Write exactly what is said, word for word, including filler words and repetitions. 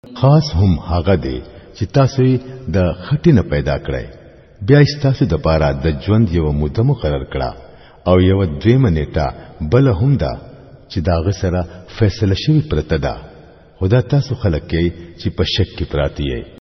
خاص هم هغه دی چې تاسو د خټینه پیدا کړئ بیا تاسو د پاره د ژوند یو موده مقرر کړه او یو دویمه نیټه بل هم دا چې دا غسره فیصله شوی پرته ده خدا تاسو خلک کې چې په شک کې پراتی یې